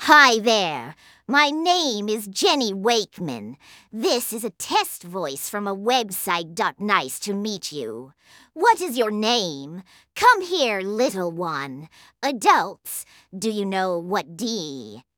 Hi there. My name is Jenny Wakeman. This is a test voice from a website. Nice to meet you. What is your name? Come here, little one. Adults, do you know what D